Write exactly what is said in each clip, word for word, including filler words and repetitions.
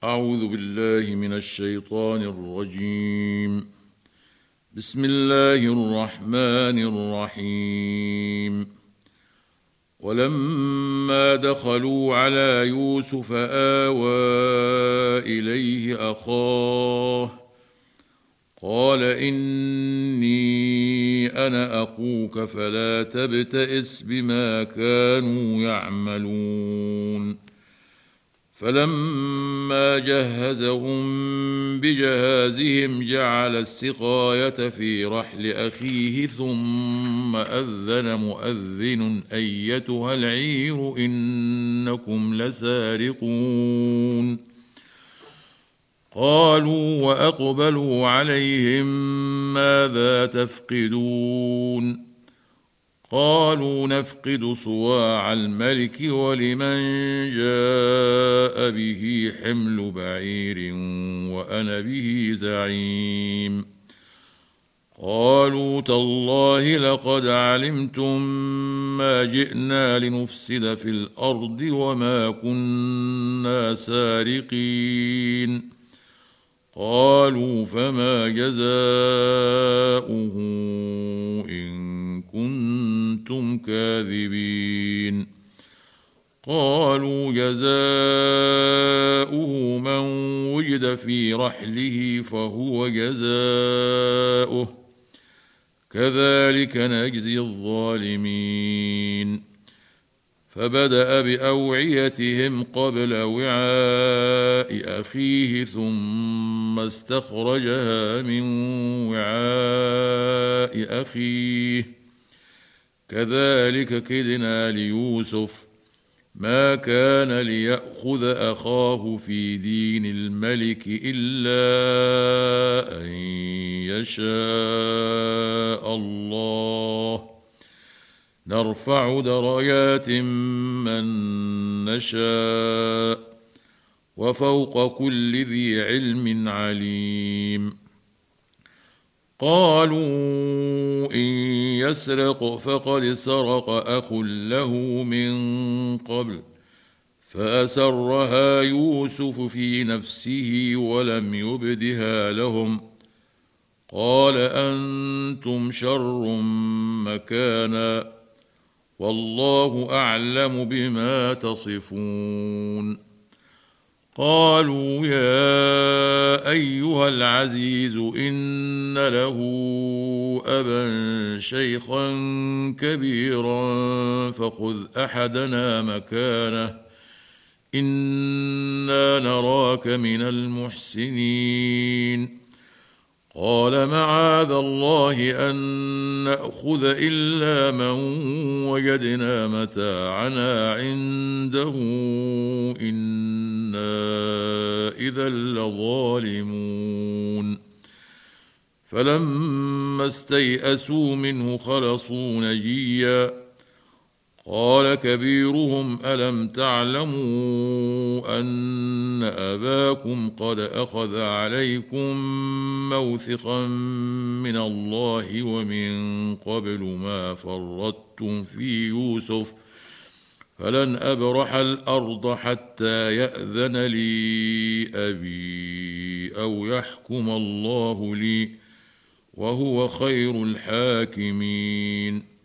أعوذ بالله من الشيطان الرجيم. بسم الله الرحمن الرحيم. ولما دخلوا على يوسف آوى إليه أخاه قال إني أنا أخوك فلا تبتئس بما كانوا يعملون. فلما جهزهم بجهازهم جعل السقاية في رحل أخيه ثم أذن مؤذن أيتها العير إنكم لسارقون. قالوا وأقبلوا عليهم ماذا تفقدون؟ قالوا نفقد صواع الملك ولمن جاء به حمل بعير وأنا به زعيم. قالوا تالله لقد علمتم ما جئنا لنفسد في الأرض وما كنا سارقين. قالوا فما جزاؤه إن كنتم كاذبين؟ قالوا جزاؤه من وجد في رحله فهو جزاؤه كذلك نجزي الظالمين. فبدأ بأوعيتهم قبل وعاء أخيه ثم استخرجها من وعاء أخيه كذلك كدنا ليوسف ما كان ليأخذ أخاه في دين الملك إلا أن يشاء الله نرفع درجات من نشاء وفوق كل ذي علم عليم. قالوا إن يسرق فقد سرق أخ له من قبل فأسرها يوسف في نفسه ولم يبدها لهم. قال أنتم شر مكانا والله أعلم بما تصفون. قالوا يا أيها العزيز إن له أبا شيخا كبيرا فخذ أحدنا مكانه إنا نراك من المحسنين. قال معاذ الله أن نأخذ إلا من وجدنا متاعنا عنده إنا إذا لظالمون. فلما استيئسوا منه خلصوا نجيا. قال كبيرهم ألم تعلموا أن أباكم قد أخذ عليكم موثقا من الله ومن قبل ما فرطتم في يوسف فلن أبرح الأرض حتى يأذن لي أبي أو يحكم الله لي وهو خير الحاكمين.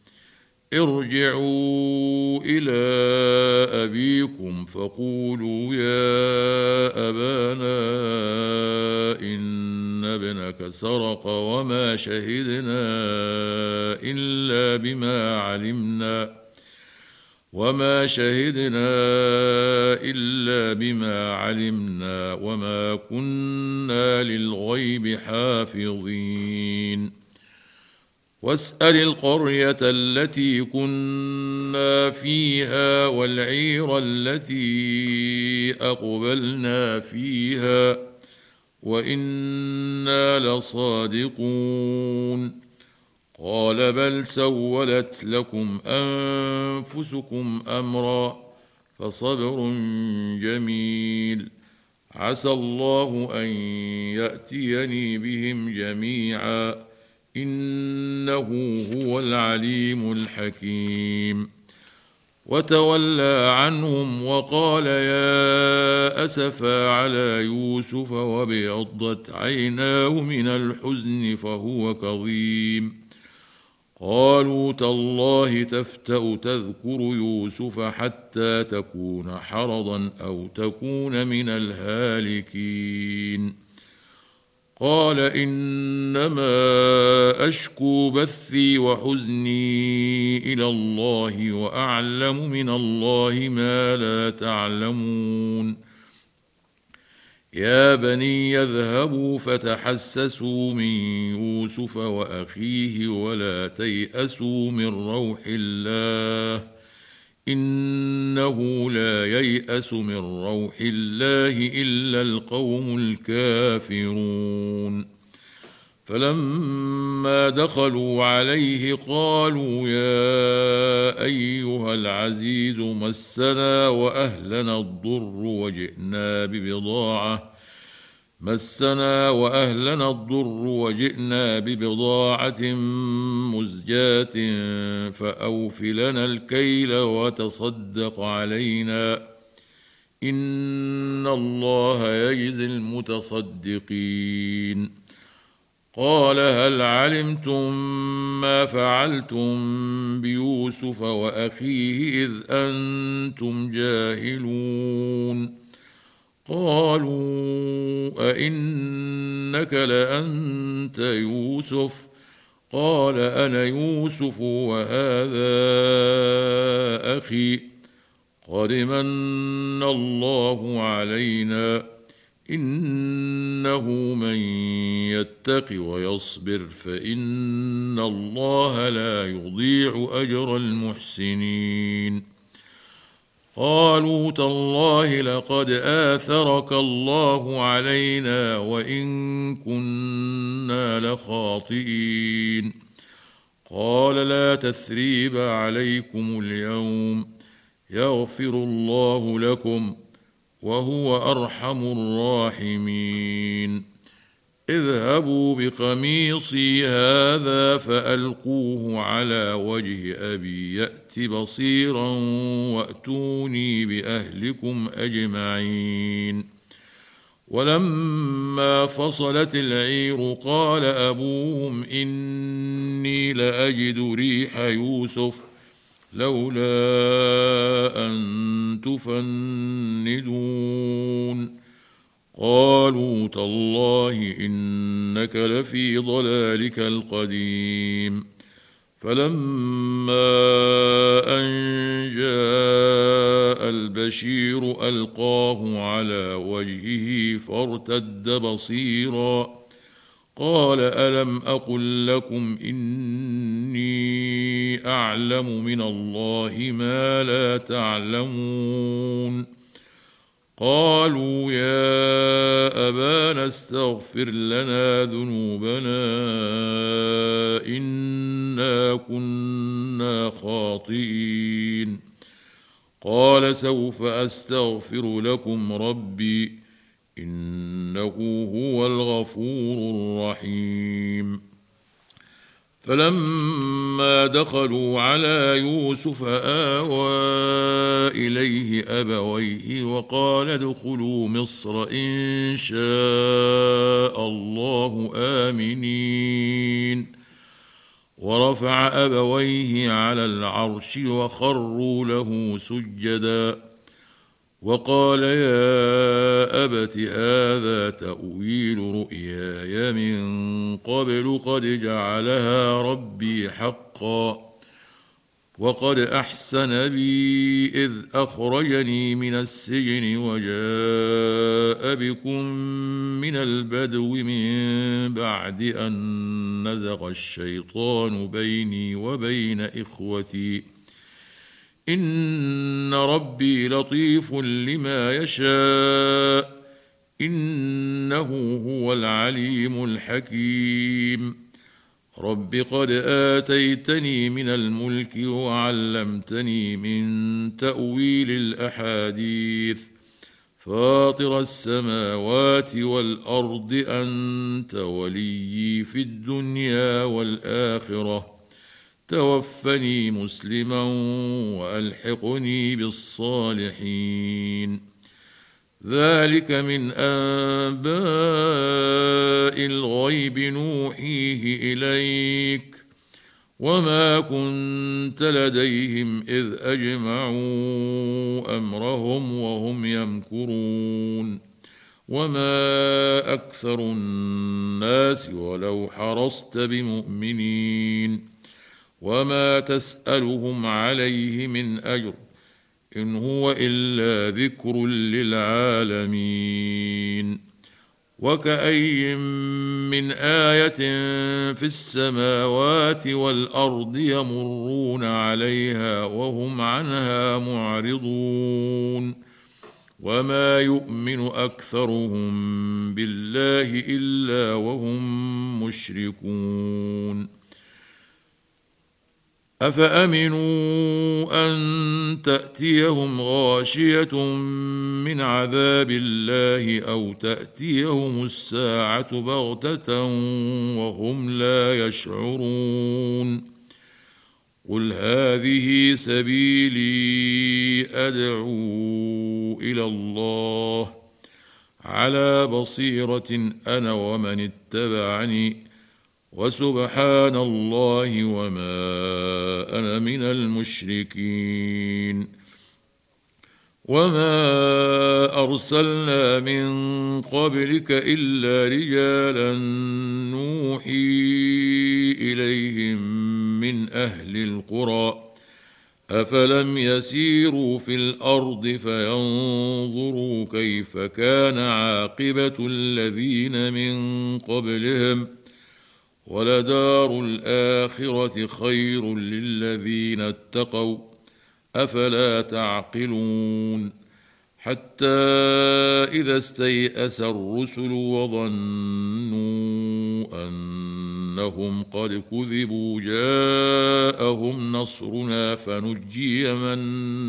ارجعوا إلى أبيكم فقولوا يا أبانا إن ابنك سرق وما شهدنا إلا بما علمنا وما شهدنا إلا بما علمنا وما كنا للغيب حافظين. واسأل القرية التي كنا فيها والعير التي أقبلنا فيها وإنا لصادقون. قال بل سولت لكم أنفسكم أمرا فصبر جميل عسى الله أن يأتيني بهم جميعا إنه هو العليم الحكيم. وتولى عنهم وقال يا أسفا على يوسف وابيضت عيناه من الحزن فهو كظيم. قالوا تالله تفتأ تذكر يوسف حتى تكون حرضا أو تكون من الهالكين. قال إنما أشكو بثي وحزني إلى الله وأعلم من الله ما لا تعلمون. يا بني يذهبوا فتحسسوا من يوسف وأخيه ولا تيأسوا من روح الله إنه لا ييأس من روح الله إلا القوم الكافرون. فلما دخلوا عليه قالوا يا أيها العزيز مسنا وأهلنا الضر وجئنا ببضاعة مسنا وأهلنا الضر وجئنا ببضاعة مزجاة فأوف لنا الكيل وتصدق علينا إن الله يجزي المتصدقين. قال هل علمتم ما فعلتم بيوسف وأخيه إذ أنتم جاهلون. قالوا أئنك لأنت يوسف قال أنا يوسف وهذا أخي قد من الله علينا إنه من يتق ويصبر فإن الله لا يضيع أجر المحسنين. قالوا تالله لقد آثرك الله علينا وإن كنا لخاطئين. قال لا تثريب عليكم اليوم يغفر الله لكم وهو أرحم الراحمين. اذهبوا بقميصي هذا فألقوه على وجه أبي يأت بصيرا وأتوني بأهلكم أجمعين. ولما فصلت العير قال أبوهم إني لأجد ريح يوسف لولا أن تفندون. قالوا تالله إنك لفي ضلالك القديم. فلما أن جاء البشير ألقاه على وجهه فارتد بصيرا قال ألم أقل لكم إني أعلم من الله ما لا تعلمون. قالوا يا أبانا استغفر لنا ذنوبنا إنا كنا خاطئين. قال سوف أستغفر لكم ربي إنه هو الغفور الرحيم. فلما دخلوا على يوسف آوى إليه أبويه وقال ادخلوا مصر إن شاء الله آمنين. ورفع أبويه على العرش وخروا له سجدا وقال يا أبت هذا تأويل رؤياي من قبل قد جعلها ربي حقا وقد أحسن بي إذ أخرجني من السجن وجاء بكم من البدو من بعد أن نزغ الشيطان بيني وبين إخوتي إن ربي لطيف لما يشاء إنه هو العليم الحكيم. رب قد آتيتني من الملك وعلمتني من تأويل الأحاديث فاطر السماوات والأرض أنت وليي في الدنيا والآخرة توفني مسلما وألحقني بالصالحين. ذلك من أنباء الغيب نوحيه إليك وما كنت لديهم إذ أجمعوا أمرهم وهم يمكرون. وما أكثر الناس ولو حرصت بمؤمنين وما تسألهم عليه من أجر إن هو إلا ذكر للعالمين. وكأي من آية في السماوات والأرض يمرون عليها وهم عنها معرضون وما يؤمن أكثرهم بالله إلا وهم مشركون. أفأمنوا أن تأتيهم غاشية من عذاب الله أو تأتيهم الساعة بغتة وهم لا يشعرون. قل هذه سبيلي أدعو إلى الله على بصيرة أنا ومن اتبعني وسبحان الله وما أنا من المشركين. وما أرسلنا من قبلك إلا رجالا نوحي إليهم من أهل القرى أفلم يسيروا في الأرض فينظروا كيف كان عاقبة الذين من قبلهم ولدار الآخرة خير للذين اتقوا أفلا تعقلون. حتى إذا استيأس الرسل وظنوا أنهم قد كذبوا جاءهم نصرنا فنجي من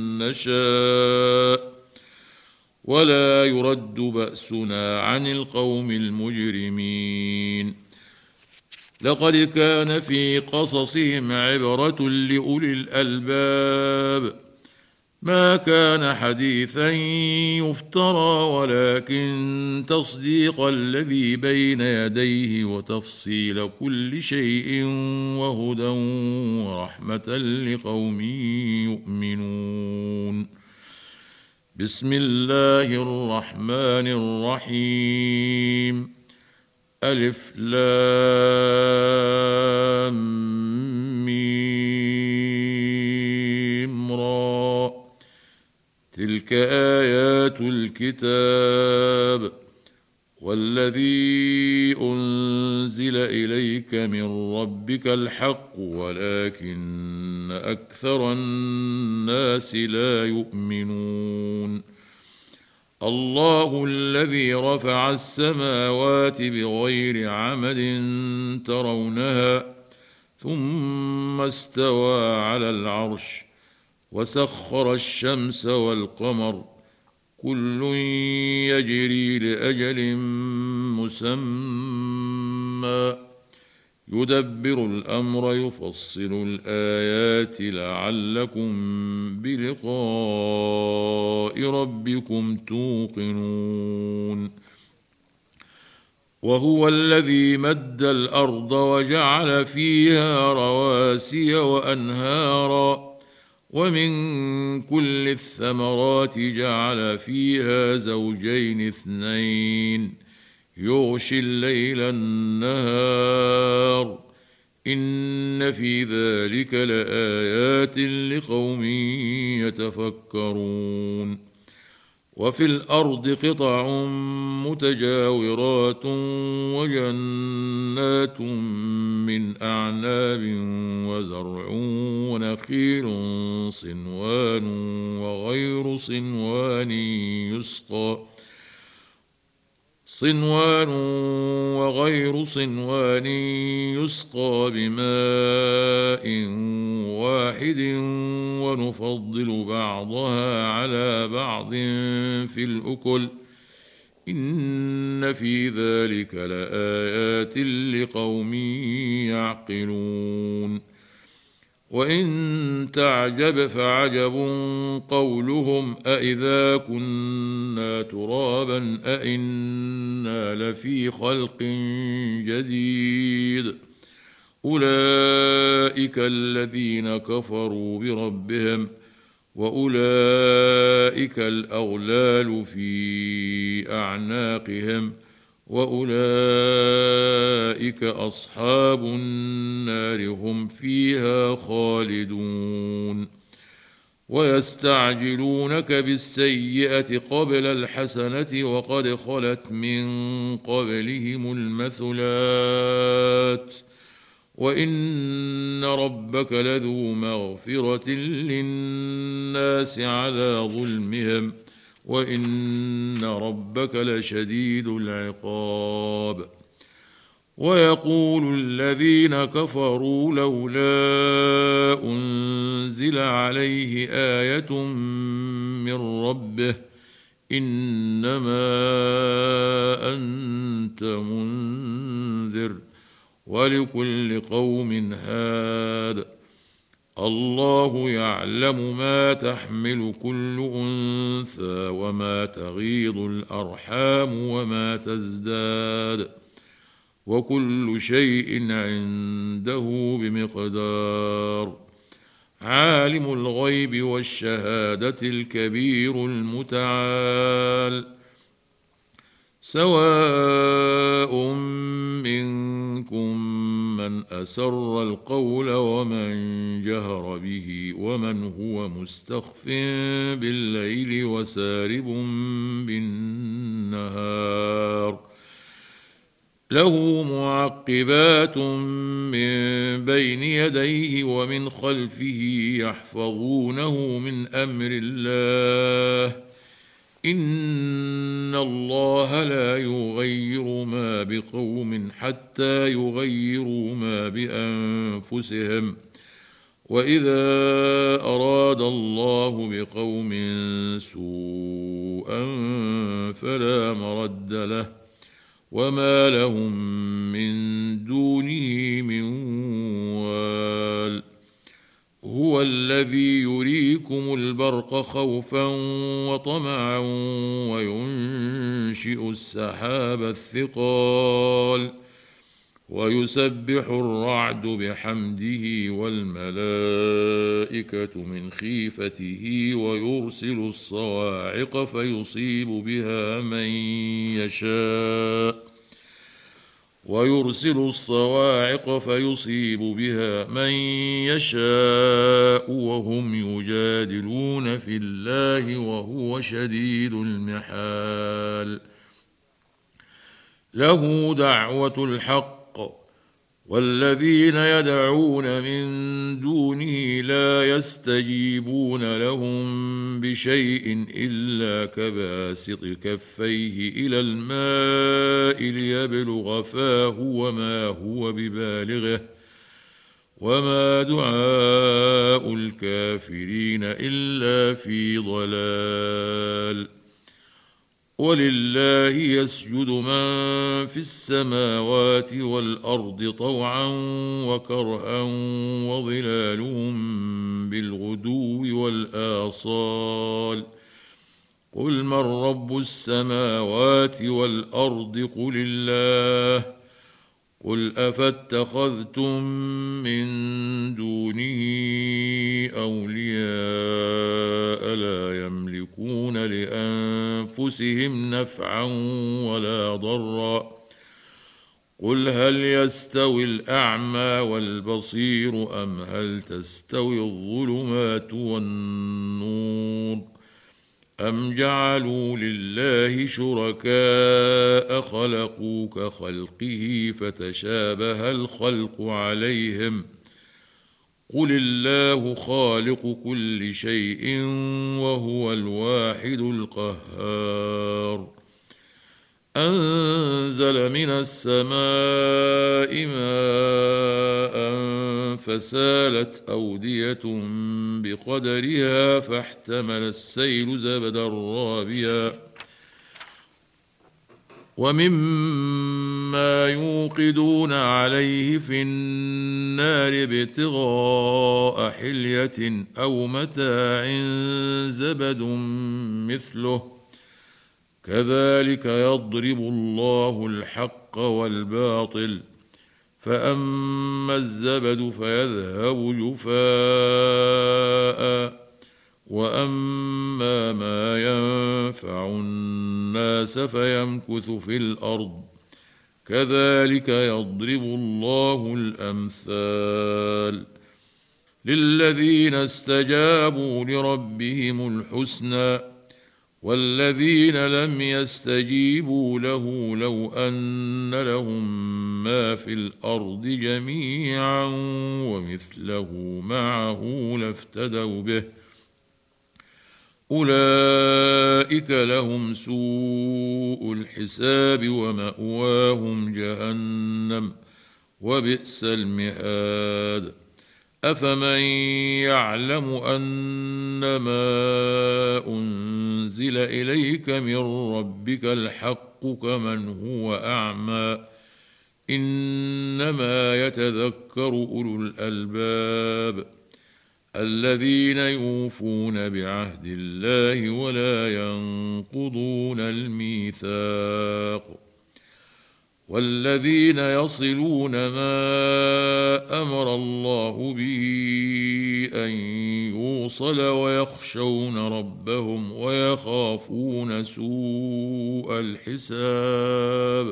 نشاء ولا يرد بأسنا عن القوم المجرمين. لقد كان في قصصهم عبرة لأولي الألباب ما كان حديثا يفترى ولكن تصديق الذي بين يديه وتفصيل كل شيء وهدى ورحمة لقوم يؤمنون. بسم الله الرحمن الرحيم. ألف لام ميم را. تلك آيات الكتاب والذي أنزل إليك من ربك الحق ولكن أكثر الناس لا يؤمنون. الله الذي رفع السماوات بغير عمد ترونها ثم استوى على العرش وسخر الشمس والقمر كل يجري لأجل مسمى يدبر الأمر يفصل الآيات لعلكم بلقاء ربكم توقنون. وهو الذي مد الأرض وجعل فيها رواسي وأنهارا ومن كل الثمرات جعل فيها زوجين اثنين يغشي الليل النهار إن في ذلك لآيات لقوم يتفكرون. وفي الأرض قطع متجاورات وجنات من أعناب وزرع ونخيل صنوان وغير صنوان يسقى صنوان وغير صنوان يسقى بماء واحد ونفضل بعضها على بعض في الأكل إن في ذلك لآيات لقوم يعقلون. وإن تعجب فعجب قولهم أإذا كنا ترابا أإنا لفي خلق جديد أولئك الذين كفروا بربهم وأولئك الأغلال في أعناقهم وأولئك أصحاب النار هم فيها خالدون ويستعجلونك بالسيئة قبل الحسنة وقد خلت من قبلهم المثلات وإن ربك لذو مغفرة للناس على ظلمهم وإن ربك لشديد العقاب ويقول الذين كفروا لولا أنزل عليه آية من ربه إنما أنت منذر ولكل قوم هاد الله يعلم ما تحمل كل أنثى وما تغيض الأرحام وما تزداد وكل شيء عنده بمقدار عالم الغيب والشهادة الكبير المتعال سواء منكم من أسر القول ومن جهر به ومن هو مستخف بالليل وسارب بالنهار له معقبات من بين يديه ومن خلفه يحفظونه من أمر الله إن الله لا يغير ما بقوم حتى يغيروا ما بأنفسهم وإذا أراد الله بقوم سوءا فلا مرد له وما لهم من دونه من وال هو الذي يريكم البرق خوفا وطمعا وينشئ السحاب الثقال ويسبح الرعد بحمده والملائكة من خيفته ويرسل الصواعق فيصيب بها من يشاء ويرسل الصواعق فيصيب بها من يشاء وهم يجادلون في الله وهو شديد المحال له دعوة الحق والذين يدعون من دونه لا يستجيبون لهم بشيء إلا كباسط كفيه إلى الماء ليبلغ فاه وما هو ببالغه وما دعاء الكافرين إلا في ضلال ولله يسجد من في السماوات والأرض طوعا وكرها وظلالهم بالغدو والآصال قل من رب السماوات والأرض قل الله قل أفاتخذتم من دونه أولياء لا يملكون لأنفسهم نفعا ولا ضرا قل هل يستوي الأعمى والبصير أم هل تستوي الظلمات والنور أم جعلوا لله شركاء خلقوا كخلقه فتشابه الخلق عليهم قل الله خالق كل شيء وهو الواحد القهار أنزل من السماء ماء فسالت أودية بقدرها فاحتمل السيل زبدا رابيا ومما ما يوقدون عليه في النار ابتغاء حلية أو متاع زبد مثله كذلك يضرب الله الحق والباطل فأما الزبد فيذهب جفاء وأما ما ينفع الناس فيمكث في الأرض كذلك يضرب الله الأمثال للذين استجابوا لربهم الحسنى والذين لم يستجيبوا له لو أن لهم ما في الأرض جميعا ومثله معه لافتدوا به أولئك لهم سوء الحساب ومأواهم جهنم وبئس المهاد أفمن يعلم أنما أنزل إليك من ربك الحق كمن هو أعمى إنما يتذكر أولو الألباب الذين يوفون بعهد الله ولا ينقضون الميثاق والذين يصلون ما أمر الله به أن يوصل ويخشون ربهم ويخافون سوء الحساب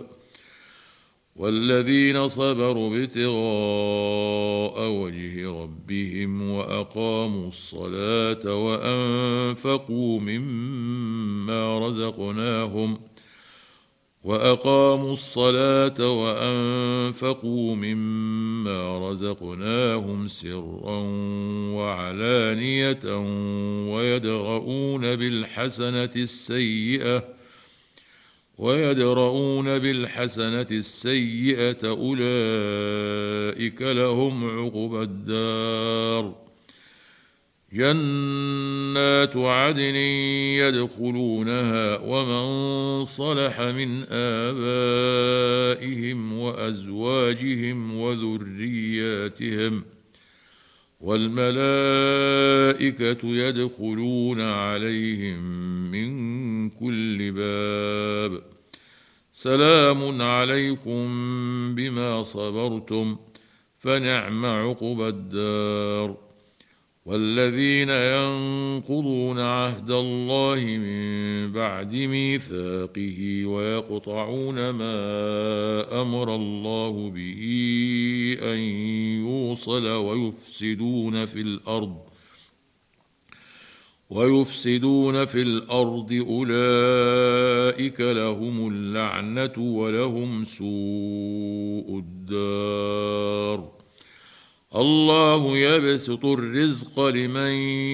والذين صبروا ابتغاء وجه ربهم وأقاموا الصلاة وأنفقوا مما رزقناهم وأقاموا الصلاة وأنفقوا مما رزقناهم سرا وعلانية ويدرؤون بالحسنة السيئة ويدرؤون بالحسنة السيئة أولئك لهم عقبى الدار جنات عدن يدخلونها ومن صلح من آبائهم وأزواجهم وذرياتهم والملائكة يدخلون عليهم من كل باب سلام عليكم بما صبرتم فنعم عقبى الدار والذين ينقضون عهد الله من بعد ميثاقه ويقطعون ما أمر الله به أن يوصل ويفسدون في الأرض ويفسدون في الأرض أولئك لهم اللعنة ولهم سوء الدار الله يبسط الرزق لمن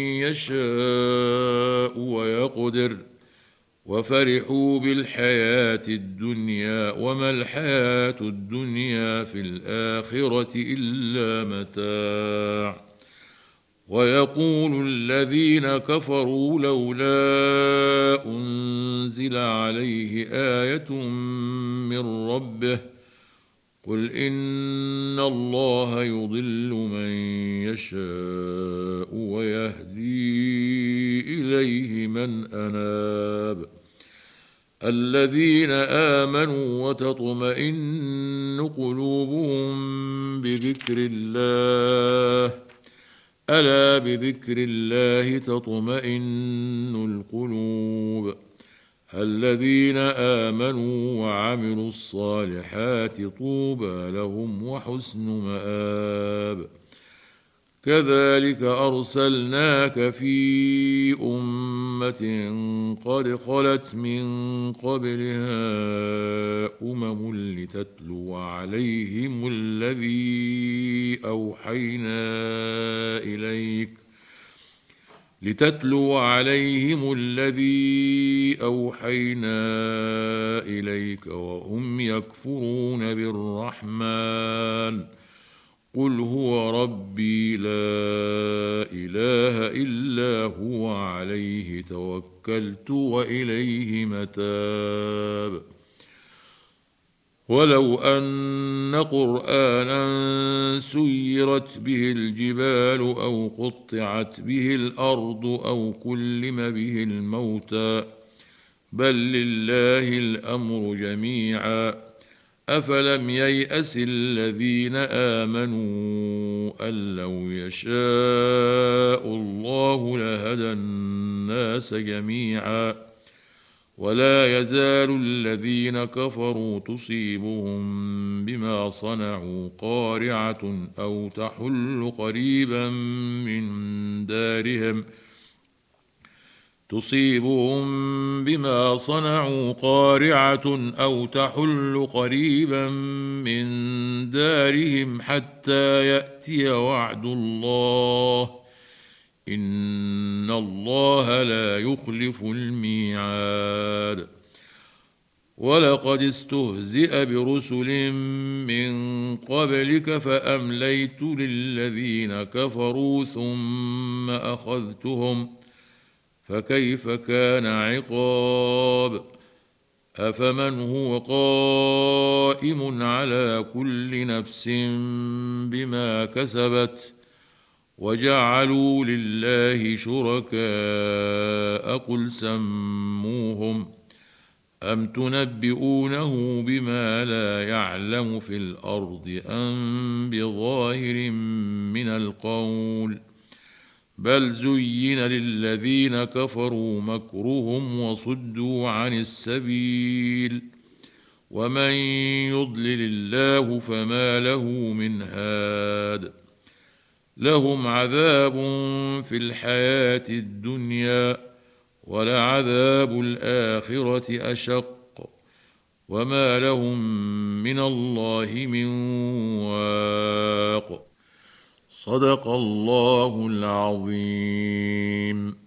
يشاء ويقدر وفرحوا بالحياة الدنيا وما الحياة الدنيا في الآخرة إلا متاع ويقول الذين كفروا لولا أنزل عليه آية من ربه قل إن الله يضل من يشاء ويهدي إليه من أناب الذين آمنوا وتطمئن قلوبهم بذكر الله ألا بذكر الله تطمئن القلوب الذين آمنوا وعملوا الصالحات طوبى لهم وحسن مآب كذلك أرسلناك في أمة قد خلت من قبلها أمم لتتلو عليهم الذي أوحينا إليك لتتلو عليهم الذي أوحينا إليك وهم يكفرون بالرحمن قل هو ربي لا إله إلا هو عليه توكلت وإليه متاب ولو أن قرآنا سيرت به الجبال أو قطعت به الأرض أو كلم به الموتى بل لله الأمر جميعا أفلم ييأس الذين آمنوا أن لو يشاء الله لهدى الناس جميعا ولا يزال الذين كفروا تصيبهم بما صنعوا قارعة أو تحل قريبا من دارهم تصيبهم بما صنعوا قارعة أو تحل قريبا من دارهم حتى يأتي وعد الله إن الله لا يخلف الميعاد ولقد استهزئ برسل من قبلك فأمليت للذين كفروا ثم أخذتهم فكيف كان عقاب أفمن هو قائم على كل نفس بما كسبت وجعلوا لله شركاء قل سموهم أم تنبئونه بما لا يعلم في الأرض أم بظاهر من القول بل زين للذين كفروا مكرهم وصدوا عن السبيل ومن يضلل الله فما له من هاد لهم عذاب في الحياة الدنيا ولعذاب الآخرة أشق وما لهم من الله من واق صدق الله العظيم.